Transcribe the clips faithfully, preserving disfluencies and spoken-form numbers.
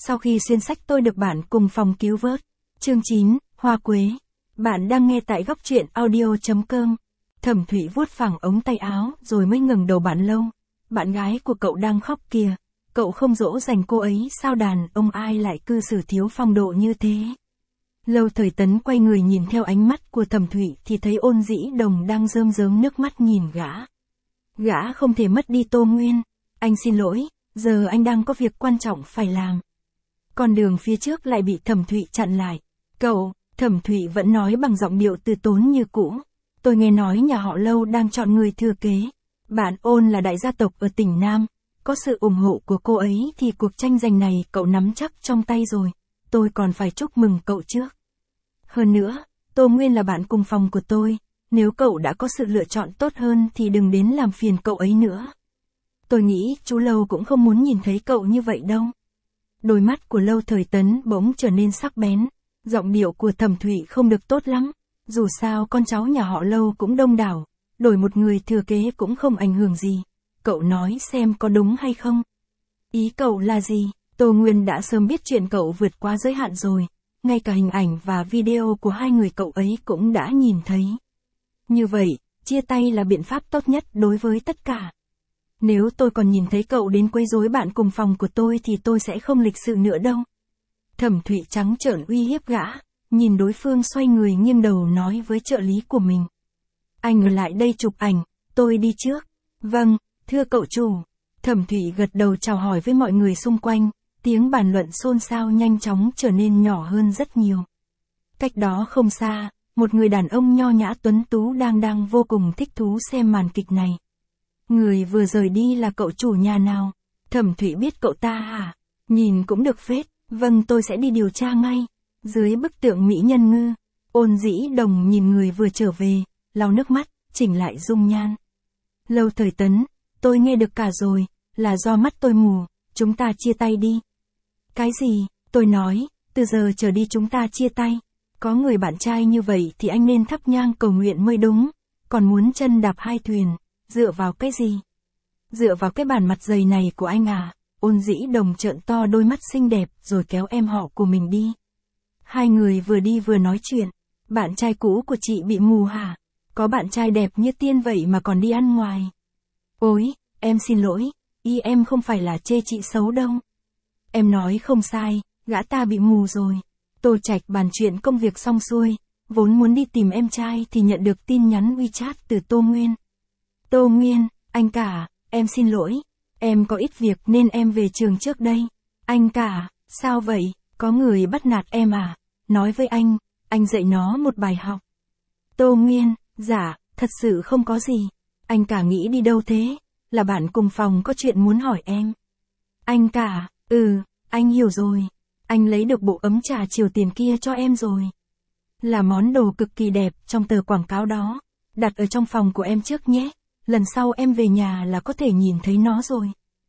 Sau khi xuyên sách tôi được bạn cùng phòng cứu vớt. Chương chín, Hoa Quế. Bạn đang nghe tại góc truyện audio chấm com. Thẩm Thụy vuốt phẳng ống tay áo rồi mới ngẩng đầu bạn Lâu. Bạn gái của cậu đang khóc kìa. Cậu không dỗ dành cô ấy sao, đàn ông ai lại cư xử thiếu phong độ như thế. Lâu Thời Tấn quay người nhìn theo ánh mắt của Thẩm Thụy thì thấy Ôn Dĩ Đồng đang rơm rớm nước mắt nhìn gã. Gã không thể mất đi Tô Nguyên. Anh xin lỗi, giờ anh đang có việc quan trọng phải làm. Con đường phía trước lại bị Thẩm Thụy chặn lại. Cậu, Thẩm Thụy vẫn nói bằng giọng điệu từ tốn như cũ. Tôi nghe nói nhà họ Lâu đang chọn người thừa kế. Bạn Ôn là đại gia tộc ở tỉnh Nam. Có sự ủng hộ của cô ấy thì cuộc tranh giành này cậu nắm chắc trong tay rồi. Tôi còn phải chúc mừng cậu trước. Hơn nữa, Tô Nguyên là bạn cùng phòng của tôi. Nếu cậu đã có sự lựa chọn tốt hơn thì đừng đến làm phiền cậu ấy nữa. Tôi nghĩ chú Lâu cũng không muốn nhìn thấy cậu như vậy đâu. Đôi mắt của Lâu Thời Tấn bỗng trở nên sắc bén. Giọng điệu của Thẩm Thụy không được tốt lắm. Dù sao con cháu nhà họ Lâu cũng đông đảo. Đổi một người thừa kế cũng không ảnh hưởng gì. Cậu nói xem có đúng hay không? Ý cậu là gì? Tô Nguyên đã sớm biết chuyện cậu vượt qua giới hạn rồi. Ngay cả hình ảnh và video của hai người cậu ấy cũng đã nhìn thấy. Như vậy, chia tay là biện pháp tốt nhất đối với tất cả. Nếu tôi còn nhìn thấy cậu đến quấy rối bạn cùng phòng của tôi thì tôi sẽ không lịch sự nữa đâu. Thẩm Thụy trắng trợn uy hiếp gã, nhìn đối phương xoay người nghiêng đầu nói với trợ lý của mình. Anh ở lại đây chụp ảnh, tôi đi trước. Vâng, thưa cậu chủ. Thẩm Thụy gật đầu chào hỏi với mọi người xung quanh, tiếng bàn luận xôn xao nhanh chóng trở nên nhỏ hơn rất nhiều. Cách đó không xa, một người đàn ông nho nhã tuấn tú đang đang vô cùng thích thú xem màn kịch này. Người vừa rời đi là cậu chủ nhà nào? Thẩm Thụy biết cậu ta hả? Nhìn cũng được phết. Vâng, tôi sẽ đi điều tra ngay. Dưới bức tượng mỹ nhân ngư, Ôn Dĩ Đồng nhìn người vừa trở về, lau nước mắt, chỉnh lại dung nhan. Lâu Thời Tấn, tôi nghe được cả rồi, là do mắt tôi mù, chúng ta chia tay đi. Cái gì? Tôi nói, từ giờ trở đi chúng ta chia tay. Có người bạn trai như vậy thì anh nên thắp nhang cầu nguyện mới đúng. Còn muốn chân đạp hai thuyền, dựa vào cái gì? Dựa vào cái bản mặt dày này của anh à? Ôn Dĩ Đồng trợn to đôi mắt xinh đẹp rồi kéo em họ của mình đi. Hai người vừa đi vừa nói chuyện. Bạn trai cũ của chị bị mù hả? Có bạn trai đẹp như tiên vậy mà còn đi ăn ngoài. Ôi, em xin lỗi, ý em không phải là chê chị xấu đâu. Em nói không sai, gã ta bị mù rồi. Tô Trạch bàn chuyện công việc xong xuôi, vốn muốn đi tìm em trai thì nhận được tin nhắn WeChat từ Tô Nguyên. Tô Nguyên, anh cả, em xin lỗi, em có ít việc nên em về trường trước đây. Anh cả, sao vậy, có người bắt nạt em à? Nói với anh, anh dạy nó một bài học. Tô Nguyên, dạ, thật sự không có gì. Anh cả nghĩ đi đâu thế? Là bạn cùng phòng có chuyện muốn hỏi em. Anh cả, ừ, anh hiểu rồi. Anh lấy được bộ ấm trà Triều Tiền kia cho em rồi. Là món đồ cực kỳ đẹp trong tờ quảng cáo đó. Đặt ở trong phòng của em trước nhé. Lần sau em về nhà là có thể nhìn thấy nó rồi.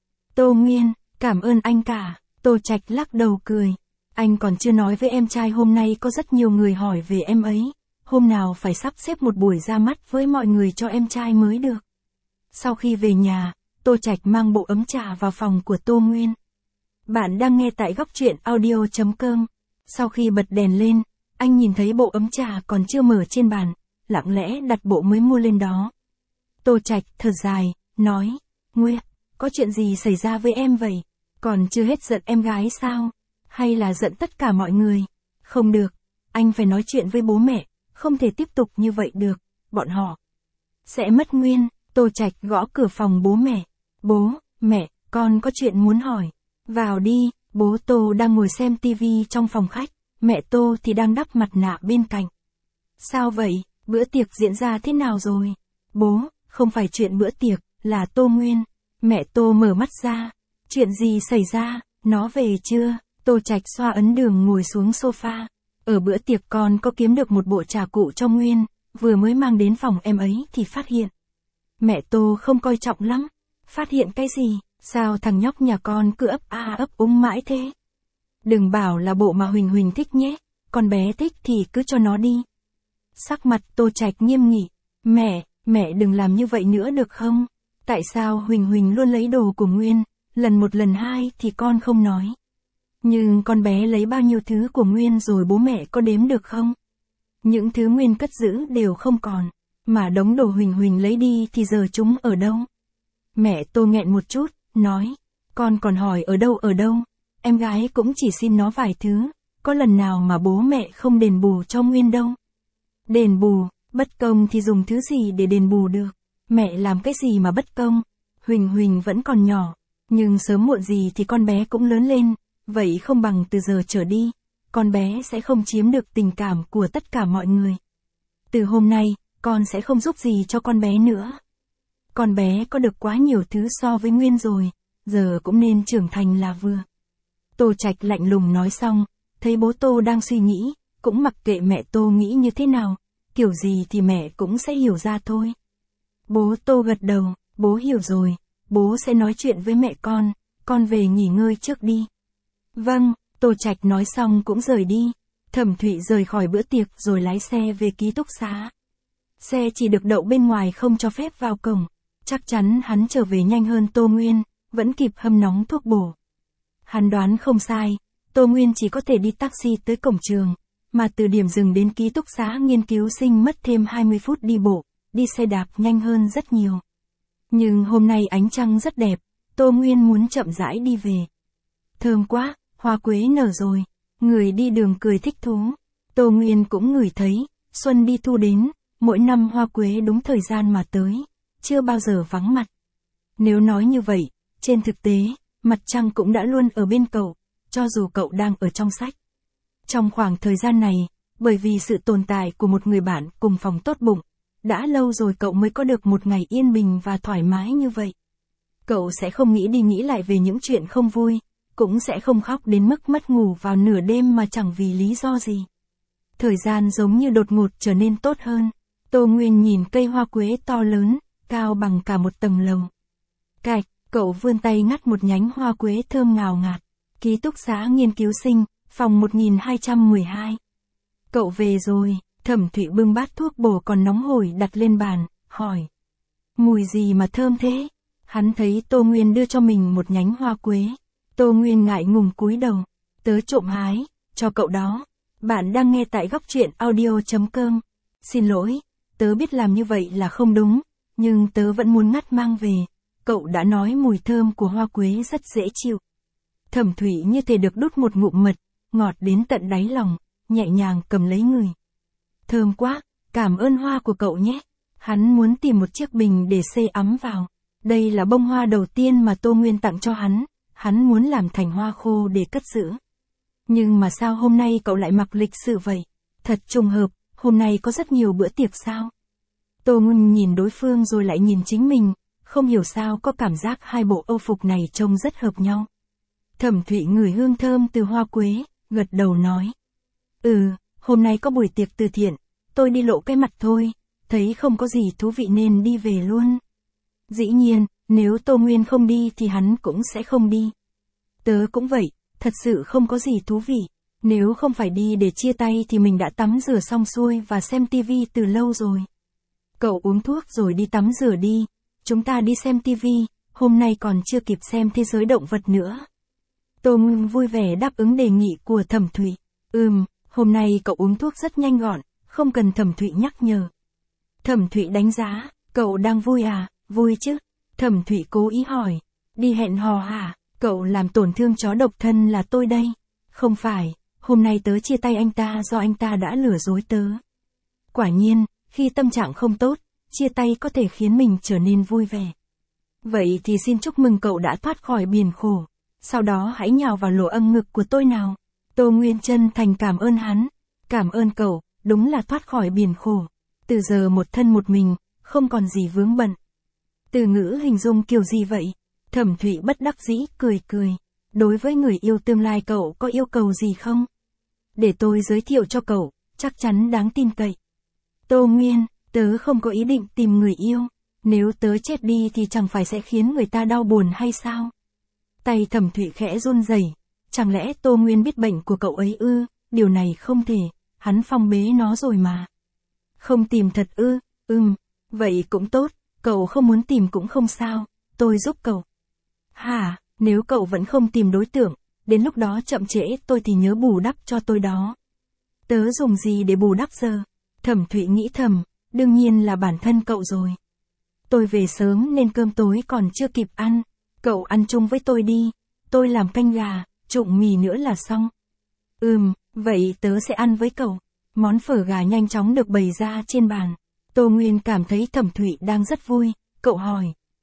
Tô Nguyên, cảm ơn anh cả. Tô Trạch lắc đầu cười. Anh còn chưa nói với em trai hôm nay có rất nhiều người hỏi về em ấy. Hôm nào phải sắp xếp một buổi ra mắt với mọi người cho em trai mới được. Sau khi về nhà, Tô Trạch mang bộ ấm trà vào phòng của Tô Nguyên. Bạn đang nghe tại góc truyện audio chấm com. Sau khi bật đèn lên, anh nhìn thấy bộ ấm trà còn chưa mở trên bàn, lặng lẽ đặt bộ mới mua lên đó. Tô Trạch thở dài, nói, Nguyệt, có chuyện gì xảy ra với em vậy? Còn chưa hết giận em gái sao? Hay là giận tất cả mọi người? Không được, anh phải nói chuyện với bố mẹ, không thể tiếp tục như vậy được, bọn họ sẽ mất nguyên. Tô Trạch gõ cửa phòng bố mẹ. Bố, mẹ, con có chuyện muốn hỏi. Vào đi. Bố Tô đang ngồi xem tivi trong phòng khách, mẹ Tô thì đang đắp mặt nạ bên cạnh. Sao vậy, bữa tiệc diễn ra thế nào rồi? Bố, không phải chuyện bữa tiệc, là Tô Nguyên. Mẹ Tô mở mắt ra. Chuyện gì xảy ra, nó về chưa? Tô Trạch xoa ấn đường ngồi xuống sofa. Ở bữa tiệc con có kiếm được một bộ trà cụ cho Nguyên, vừa mới mang đến phòng em ấy thì phát hiện. Mẹ Tô không coi trọng lắm. Phát hiện cái gì? Sao thằng nhóc nhà con cứ ấp a ấp úng mãi thế? Đừng bảo là bộ mà Huỳnh Huỳnh thích nhé, con bé thích thì cứ cho nó đi. Sắc mặt Tô Trạch nghiêm nghị. Mẹ, mẹ đừng làm như vậy nữa được không? Tại sao Huỳnh Huỳnh luôn lấy đồ của Nguyên, lần một lần hai thì con không nói? Nhưng con bé lấy bao nhiêu thứ của Nguyên rồi bố mẹ có đếm được không? Những thứ Nguyên cất giữ đều không còn, mà đống đồ Huỳnh Huỳnh lấy đi thì giờ chúng ở đâu? Mẹ Tô nghẹn một chút, nói, con còn hỏi ở đâu ở đâu, em gái cũng chỉ xin nó vài thứ, có lần nào mà bố mẹ không đền bù cho Nguyên đâu. Đền bù, bất công thì dùng thứ gì để đền bù được, mẹ làm cái gì mà bất công, Huỳnh Huỳnh vẫn còn nhỏ, nhưng sớm muộn gì thì con bé cũng lớn lên, vậy không bằng từ giờ trở đi, con bé sẽ không chiếm được tình cảm của tất cả mọi người. Từ hôm nay, con sẽ không giúp gì cho con bé nữa. Con bé có được quá nhiều thứ so với Nguyên rồi, giờ cũng nên trưởng thành là vừa. Tô Trạch lạnh lùng nói xong, thấy bố Tô đang suy nghĩ, cũng mặc kệ mẹ Tô nghĩ như thế nào, kiểu gì thì mẹ cũng sẽ hiểu ra thôi. Bố Tô gật đầu, bố hiểu rồi, bố sẽ nói chuyện với mẹ con, con về nghỉ ngơi trước đi. Vâng, Tô Trạch nói xong cũng rời đi. Thẩm Thụy rời khỏi bữa tiệc rồi lái xe về ký túc xá. Xe chỉ được đậu bên ngoài không cho phép vào cổng. Chắc chắn hắn trở về nhanh hơn Tô Nguyên, vẫn kịp hâm nóng thuốc bổ. Hắn đoán không sai, Tô Nguyên chỉ có thể đi taxi tới cổng trường, mà từ điểm dừng đến ký túc xá nghiên cứu sinh mất thêm hai mươi phút đi bộ, đi xe đạp nhanh hơn rất nhiều. Nhưng hôm nay ánh trăng rất đẹp, Tô Nguyên muốn chậm rãi đi về. Thơm quá, hoa quế nở rồi, người đi đường cười thích thú. Tô Nguyên cũng ngửi thấy, xuân đi thu đến, mỗi năm hoa quế đúng thời gian mà tới, chưa bao giờ vắng mặt. Nếu nói như vậy, trên thực tế, mặt trăng cũng đã luôn ở bên cậu, cho dù cậu đang ở trong sách. Trong khoảng thời gian này, bởi vì sự tồn tại của một người bạn cùng phòng tốt bụng, đã lâu rồi cậu mới có được một ngày yên bình và thoải mái như vậy. Cậu sẽ không nghĩ đi nghĩ lại về những chuyện không vui, cũng sẽ không khóc đến mức mất ngủ vào nửa đêm mà chẳng vì lý do gì. Thời gian giống như đột ngột trở nên tốt hơn. Tô Nguyên nhìn cây hoa quế to lớn, cao bằng cả một tầng lầu. Cạch, cậu vươn tay ngắt một nhánh hoa quế thơm ngào ngạt. Ký túc xá nghiên cứu sinh, phòng một nghìn hai trăm mười hai. Cậu về rồi, Thẩm Thụy bưng bát thuốc bổ còn nóng hổi đặt lên bàn, hỏi. Mùi gì mà thơm thế? Hắn thấy Tô Nguyên đưa cho mình một nhánh hoa quế. Tô Nguyên ngại ngùng cúi đầu. Tớ trộm hái, cho cậu đó. Bạn đang nghe tại góc truyện audio chấm com. Xin lỗi, tớ biết làm như vậy là không đúng, nhưng tớ vẫn muốn ngắt mang về. Cậu đã nói mùi thơm của hoa quế rất dễ chịu. Thẩm Thụy như thể được đút một ngụm mật, ngọt đến tận đáy lòng, nhẹ nhàng cầm lấy người. Thơm quá, cảm ơn hoa của cậu nhé. Hắn muốn tìm một chiếc bình để xê ấm vào. Đây là bông hoa đầu tiên mà Tô Nguyên tặng cho hắn, hắn muốn làm thành hoa khô để cất giữ. Nhưng mà sao hôm nay cậu lại mặc lịch sự vậy? Thật trùng hợp, hôm nay có rất nhiều bữa tiệc sao? Tô Nguyên nhìn đối phương rồi lại nhìn chính mình, không hiểu sao có cảm giác hai bộ âu phục này trông rất hợp nhau. Thẩm Thụy ngửi hương thơm từ hoa quế, gật đầu nói. Ừ, hôm nay có buổi tiệc từ thiện, tôi đi lộ cái mặt thôi, thấy không có gì thú vị nên đi về luôn. Dĩ nhiên, nếu Tô Nguyên không đi thì hắn cũng sẽ không đi. Tớ cũng vậy, thật sự không có gì thú vị, nếu không phải đi để chia tay thì mình đã tắm rửa xong xuôi và xem tivi từ lâu rồi. Cậu uống thuốc rồi đi tắm rửa đi, chúng ta đi xem tivi, hôm nay còn chưa kịp xem Thế giới động vật nữa. Tô Nguyên vui vẻ đáp ứng đề nghị của Thẩm Thụy. Ừm, hôm nay cậu uống thuốc rất nhanh gọn, không cần Thẩm Thụy nhắc nhở. Thẩm Thụy đánh giá, cậu đang vui à? Vui chứ. Thẩm Thụy cố ý hỏi. Đi hẹn hò hả? Cậu làm tổn thương chó độc thân là tôi đây. Không phải, hôm nay tớ chia tay anh ta do anh ta đã lừa dối tớ. Quả nhiên, khi tâm trạng không tốt, chia tay có thể khiến mình trở nên vui vẻ. Vậy thì xin chúc mừng cậu đã thoát khỏi biển khổ. Sau đó hãy nhào vào lỗ âm ngực của tôi nào. Tô Nguyên chân thành cảm ơn hắn. Cảm ơn cậu, đúng là thoát khỏi biển khổ. Từ giờ một thân một mình, không còn gì vướng bận. Từ ngữ hình dung kiểu gì vậy? Thẩm Thụy bất đắc dĩ cười cười. Đối với người yêu tương lai cậu có yêu cầu gì không? Để tôi giới thiệu cho cậu, chắc chắn đáng tin cậy. Tô Nguyên, tớ không có ý định tìm người yêu. Nếu tớ chết đi thì chẳng phải sẽ khiến người ta đau buồn hay sao? Tay Thẩm Thụy khẽ run rẩy. Chẳng lẽ Tô Nguyên biết bệnh của cậu ấy ư? Điều này không thể, hắn phong bế nó rồi mà. Không tìm thật ư? Ừm, vậy cũng tốt, cậu không muốn tìm cũng không sao, tôi giúp cậu. Hả, nếu cậu vẫn không tìm đối tượng, đến lúc đó chậm trễ tôi thì nhớ bù đắp cho tôi đó. Tớ dùng gì để bù đắp giờ? Thẩm Thụy nghĩ thầm, đương nhiên là bản thân cậu rồi. Tôi về sớm nên cơm tối còn chưa kịp ăn, cậu ăn chung với tôi đi, tôi làm canh gà, trụng mì nữa là xong. Ừm, vậy tớ sẽ ăn với cậu. Món phở gà nhanh chóng được bày ra trên bàn. Tô Nguyên cảm thấy Thẩm Thụy đang rất vui, cậu hỏi.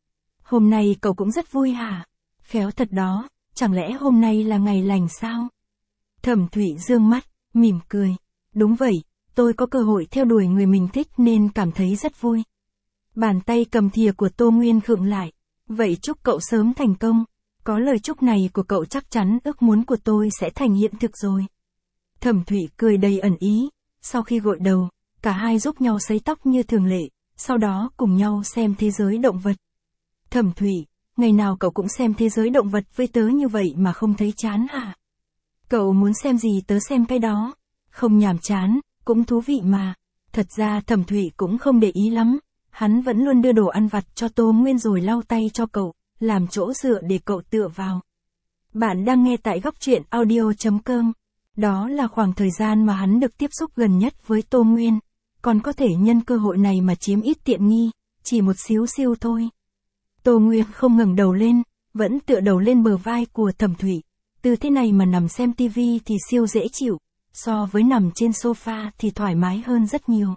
Hôm nay cậu cũng rất vui hả? Khéo thật đó, chẳng lẽ hôm nay là ngày lành sao? Thẩm Thụy dương mắt, mỉm cười. Đúng vậy, tôi có cơ hội theo đuổi người mình thích nên cảm thấy rất vui. Bàn tay cầm thìa của Tô Nguyên khựng lại. Vậy chúc cậu sớm thành công. Có lời chúc này của cậu chắc chắn ước muốn của tôi sẽ thành hiện thực rồi. Thẩm Thụy cười đầy ẩn ý. Sau khi gội đầu, cả hai giúp nhau sấy tóc như thường lệ, sau đó cùng nhau xem thế giới động vật. Thẩm Thụy, ngày nào cậu cũng xem thế giới động vật với tớ như vậy mà không thấy chán hả? Cậu muốn xem gì tớ xem cái đó. Không nhàm chán, cũng thú vị mà. Thật ra Thẩm Thụy cũng không để ý lắm. Hắn vẫn luôn đưa đồ ăn vặt cho Tô Nguyên rồi lau tay cho cậu, làm chỗ dựa để cậu tựa vào. Bạn đang nghe tại góc truyện audio chấm com. Đó là khoảng thời gian mà hắn được tiếp xúc gần nhất với Tô Nguyên. Còn có thể nhân cơ hội này mà chiếm ít tiện nghi, chỉ một xíu xiu thôi. Tô Nguyên không ngẩng đầu lên, vẫn tựa đầu lên bờ vai của Thẩm Thụy. Từ thế này mà nằm xem tivi thì siêu dễ chịu, so với nằm trên sofa thì thoải mái hơn rất nhiều.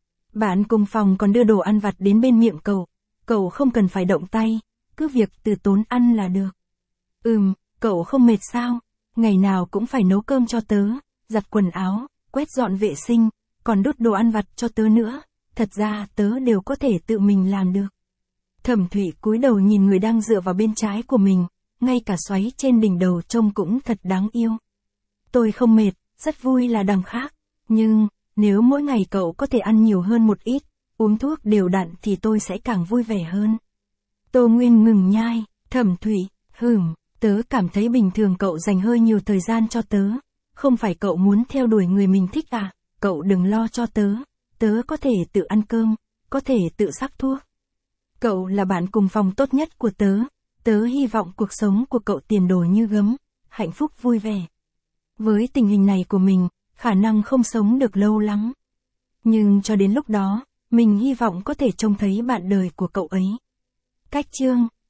Bạn cùng phòng còn đưa đồ ăn vặt đến bên miệng cậu, cậu không cần phải động tay, cứ việc từ tốn ăn là được. Ừm, cậu không mệt sao? Ngày nào cũng phải nấu cơm cho tớ, giặt quần áo, quét dọn vệ sinh, còn đút đồ ăn vặt cho tớ nữa, thật ra tớ đều có thể tự mình làm được. Thẩm Thụy cúi đầu nhìn người đang dựa vào bên trái của mình, ngay cả xoáy trên đỉnh đầu trông cũng thật đáng yêu. Tôi không mệt, rất vui là đằng khác, nhưng, nếu mỗi ngày cậu có thể ăn nhiều hơn một ít, uống thuốc đều đặn thì tôi sẽ càng vui vẻ hơn. Tô Nguyên ngừng nhai, Thẩm Thụy, hừm, tớ cảm thấy bình thường cậu dành hơi nhiều thời gian cho tớ, không phải cậu muốn theo đuổi người mình thích à, cậu đừng lo cho tớ, tớ có thể tự ăn cơm, có thể tự sắc thuốc. Cậu là bạn cùng phòng tốt nhất của tớ, tớ hy vọng cuộc sống của cậu tiền đồ như gấm, hạnh phúc vui vẻ. Với tình hình này của mình, khả năng không sống được lâu lắm. Nhưng cho đến lúc đó, mình hy vọng có thể trông thấy bạn đời của cậu ấy. Cách chương